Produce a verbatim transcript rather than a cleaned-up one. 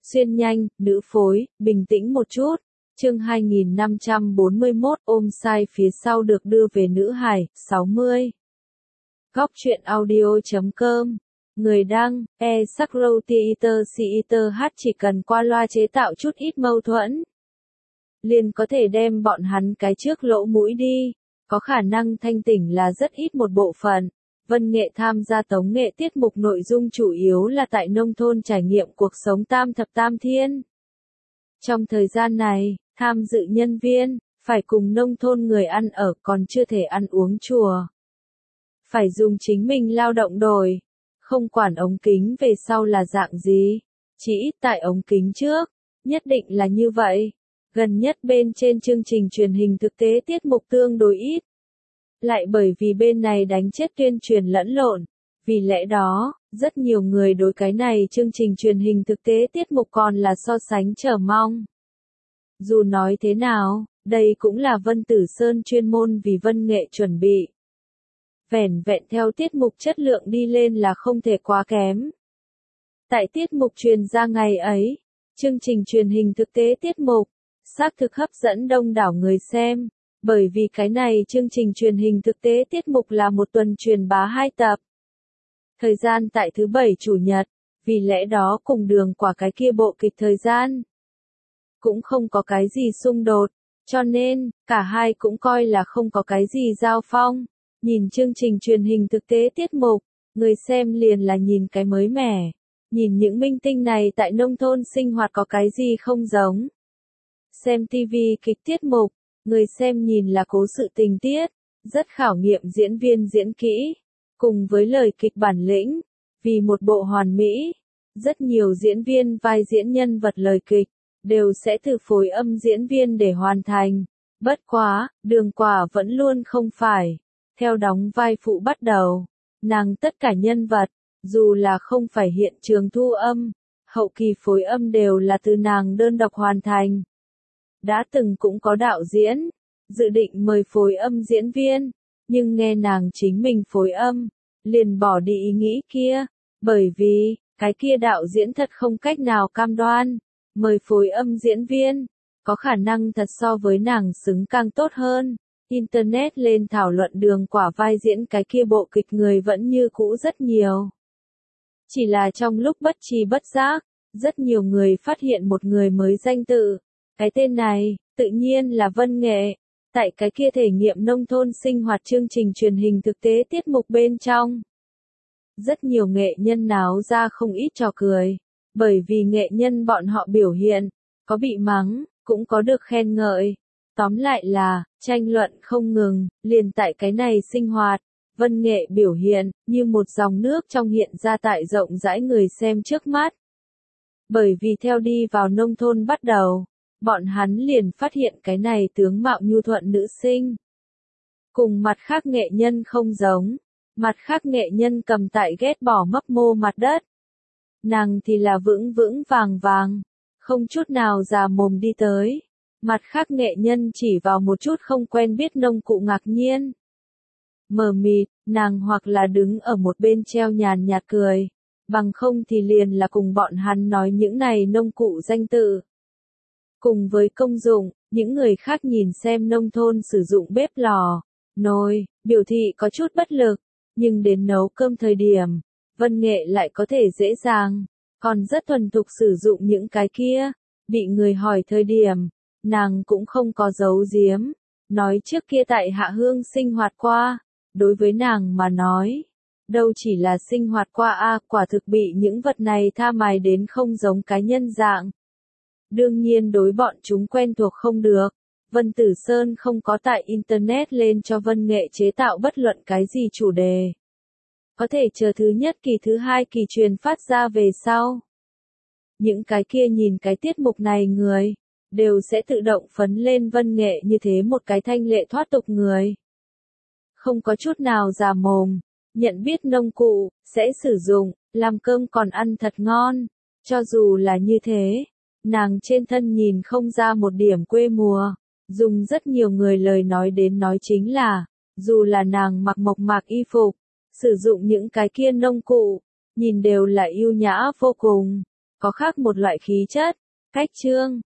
Xuyên nhanh, nữ phối, bình tĩnh một chút. Chương hai nghìn năm trăm bốn mươi mốt ôm sai phía sau được đưa về nữ hải, sáu mươi. Góc truyện audio chấm com. Người đăng, e Sakro Theater Theater H chỉ cần qua loa chế tạo chút ít mâu thuẫn, liền có thể đem bọn hắn cái trước lỗ mũi đi. Có khả năng thanh tỉnh là rất ít một bộ phận. Vân Nghệ tham gia tống nghệ tiết mục nội dung chủ yếu là tại nông thôn trải nghiệm cuộc sống tam thập tam thiên. Trong thời gian này, tham dự nhân viên, phải cùng nông thôn người ăn ở còn chưa thể ăn uống chùa. Phải dùng chính mình lao động đổi, không quản ống kính về sau là dạng gì, chỉ ít tại ống kính trước, nhất định là như vậy. Gần nhất bên trên chương trình truyền hình thực tế tiết mục tương đối ít. Lại bởi vì bên này đánh chết tuyên truyền lẫn lộn, vì lẽ đó, rất nhiều người đối cái này chương trình truyền hình thực tế tiết mục còn là so sánh chờ mong. Dù nói thế nào, đây cũng là Vân Tử Sơn chuyên môn vì Vân Nghệ chuẩn bị. Vẻn vẹn theo tiết mục chất lượng đi lên là không thể quá kém. Tại tiết mục truyền ra ngày ấy, chương trình truyền hình thực tế tiết mục, xác thực hấp dẫn đông đảo người xem, bởi vì cái này chương trình truyền hình thực tế tiết mục là một tuần truyền bá hai tập. Thời gian tại thứ bảy chủ nhật, vì lẽ đó cùng Đường Quả cái kia bộ kịch thời gian cũng không có cái gì xung đột, cho nên, cả hai cũng coi là không có cái gì giao phong. Nhìn chương trình truyền hình thực tế tiết mục, người xem liền là nhìn cái mới mẻ, nhìn những minh tinh này tại nông thôn sinh hoạt có cái gì không giống. Xem ti vi kịch tiết mục, người xem nhìn là cố sự tình tiết, rất khảo nghiệm diễn viên diễn kỹ, cùng với lời kịch bản lĩnh, vì một bộ hoàn mỹ, rất nhiều diễn viên vai diễn nhân vật lời kịch, đều sẽ từ phối âm diễn viên để hoàn thành. Bất quá, Đường Quả vẫn luôn không phải, theo đóng vai phụ bắt đầu, nàng tất cả nhân vật, dù là không phải hiện trường thu âm, hậu kỳ phối âm đều là từ nàng đơn độc hoàn thành. Đã từng cũng có đạo diễn, dự định mời phối âm diễn viên, nhưng nghe nàng chính mình phối âm, liền bỏ đi ý nghĩ kia, bởi vì, cái kia đạo diễn thật không cách nào cam đoan, mời phối âm diễn viên, có khả năng thật so với nàng xứng càng tốt hơn. Internet lên thảo luận Đường Quả vai diễn cái kia bộ kịch người vẫn như cũ rất nhiều. Chỉ là trong lúc bất tri bất giác, rất nhiều người phát hiện một người mới danh tự. Cái tên này, tự nhiên là Vân Nghệ. Tại cái kia thể nghiệm nông thôn sinh hoạt chương trình truyền hình thực tế tiết mục bên trong. Rất nhiều nghệ nhân náo ra không ít trò cười. Bởi vì nghệ nhân bọn họ biểu hiện, có bị mắng, cũng có được khen ngợi. Tóm lại là, tranh luận không ngừng, liền tại cái này sinh hoạt, Vân Nghệ biểu hiện, như một dòng nước trong hiện ra tại rộng rãi người xem trước mắt. Bởi vì theo đi vào nông thôn bắt đầu, bọn hắn liền phát hiện cái này tướng mạo nhu thuận nữ sinh. Cùng mặt khác nghệ nhân không giống, mặt khác nghệ nhân cầm tại ghét bỏ mấp mô mặt đất. Nàng thì là vững vững vàng vàng, không chút nào già mồm đi tới. Mặt khác nghệ nhân chỉ vào một chút không quen biết nông cụ ngạc nhiên. Mờ mịt, nàng hoặc là đứng ở một bên treo nhàn nhạt cười, bằng không thì liền là cùng bọn hắn nói những này nông cụ danh tự. Cùng với công dụng, những người khác nhìn xem nông thôn sử dụng bếp lò, nồi, biểu thị có chút bất lực, nhưng đến nấu cơm thời điểm, Vân Nghệ lại có thể dễ dàng, còn rất thuần thục sử dụng những cái kia, bị người hỏi thời điểm. Nàng cũng không có giấu giếm, nói trước kia tại Hạ Hương sinh hoạt qua, đối với nàng mà nói, đâu chỉ là sinh hoạt qua a, quả thực bị những vật này tha mài đến không giống cái nhân dạng. Đương nhiên đối bọn chúng quen thuộc không được, Vân Tử Sơn không có tại Internet lên cho Vân Nghệ chế tạo bất luận cái gì chủ đề. Có thể chờ thứ nhất kỳ thứ hai kỳ truyền phát ra về sau. Những cái kia nhìn cái tiết mục này người, đều sẽ tự động phấn lên Vân Nghệ như thế một cái thanh lệ thoát tục người. Không có chút nào già mồm, nhận biết nông cụ, sẽ sử dụng, làm cơm còn ăn thật ngon. Cho dù là như thế, nàng trên thân nhìn không ra một điểm quê mùa, dùng rất nhiều người lời nói đến nói chính là, dù là nàng mặc mộc mạc y phục, sử dụng những cái kia nông cụ, nhìn đều là yêu nhã vô cùng. có khác một loại khí chất, cách trương.